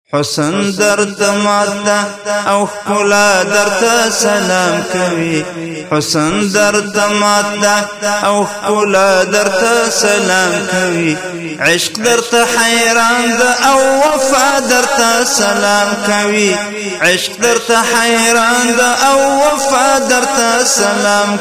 حسن درته ماته او ښکلا درته سلام کوي حسن درته ماته او ښکلا درته سلام کوي عشق درته حیران ده او وفا درته سلام کوي عشق درته حیران ده او وفا درته سلام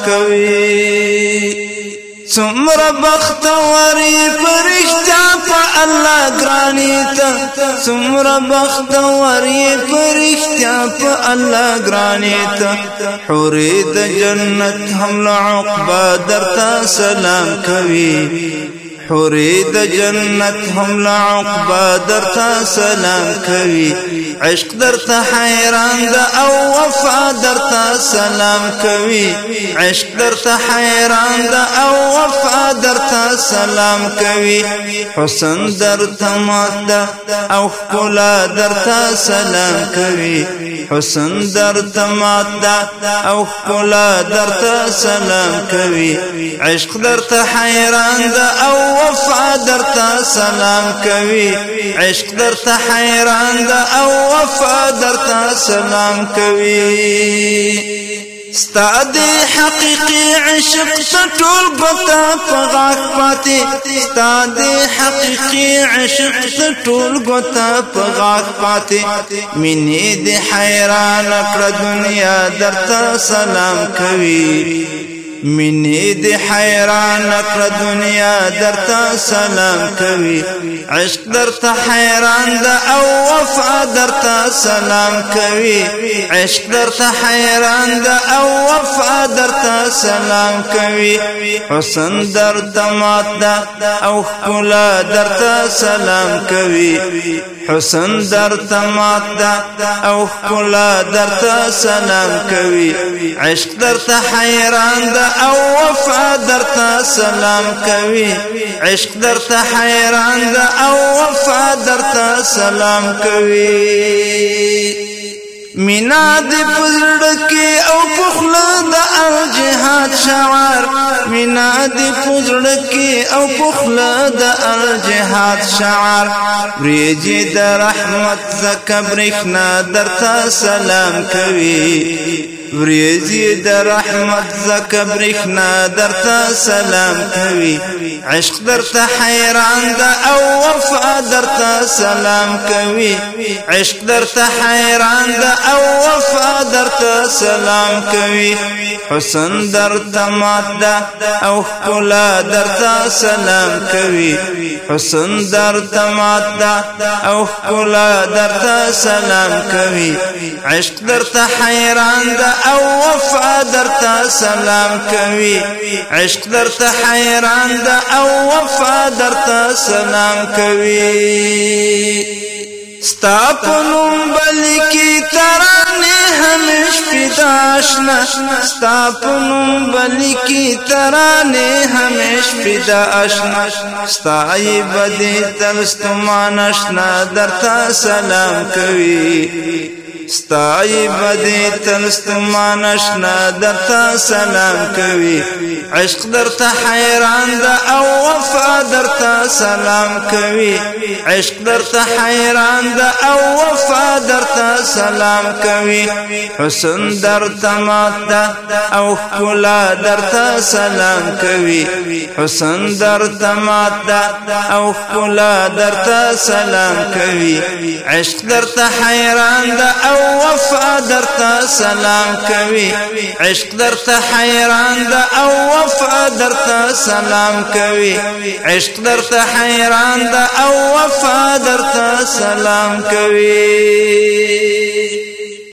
کوي څومره بختوري فرشتہ په الله ګراني ته څومره بختوري فرشتہ په الله ګراني ته حورې د جنت هم له عقبا درته سلام کوي حورې د جنت هم له عقبا درته سلام کوي عشق درته حیران ده او وفا درته سلام کوي عشق درته حیران ده او وفا درته سلام کوي حسن درته ماته او ښکلا درته سلام کوي حسن درته ماته او ښکلا درته سلام کوي عشق درته حیران ده او وفا درته سلام کوي عشق درته حیران ده او وفا درته سلام کوي ستا دی حقیقی عشق تا ټول ګوته په غاښ پاتې ستا دی حقیقی عشق تا ټول ګوته په غاښ پاتې مینې دې حیران کړه دنیا درته سلام کوي مینې دې حیران کړه دنیا درته سلام کوي عشق درته حیران ده او وفا درته سلام کوي عشق درته حیران ده او وفا درته سلام کوي حسن درته ماته او ښکلا درته سلام کوي حسن درته ماته او ښکلا درته سلام کوي عشق درته حیران ده او وفا درته سلام کوي عشق درته حیران ده او وفا درته سلام کوي مینا دې پزړه کې او پخله د الجهاد شعار مینا دې پزړه کې او پخله د الجهاد شعار ریجی د رحمت زکه برېښنا درته سلام کوي وریزی د رحمت زکه برېښنا درته سلام کوي عشق درته حیران ده او وفا درته سلام کوي عشق درته حیران ده او وفا درته سلام کوي حسن درته ماته او ښکلا درته سلام کوي حسن درته ماته او ښکلا درته سلام کوي عشق درته حیران ده او وفا درته سلام کوي عشق درته حیران ده او وفا درته سلام کوي ستا په نوم بلکی ترانې همیش پیدا آشنا ستا په نوم بلکی ترانې همیش پیدا آشنا ستای بدی تل ستومان آشنا درته سلام کوي ستای بدی تلستمان اشنا درته سلام کوي عشق درته حیران ده او وفا درته سلام کوي عشق درته حیران ده او وفا درته سلام کوي حسن درته ماته او ښکلا درته سلام کوي حسن درته ماته او ښکلا درته سلام کوي عشق درته حیران ده او وفا درته سلام کوي عشق درته حیران ده او وفا درته سلام کوي عشق درته حیران ده او وفا درته سلام کوي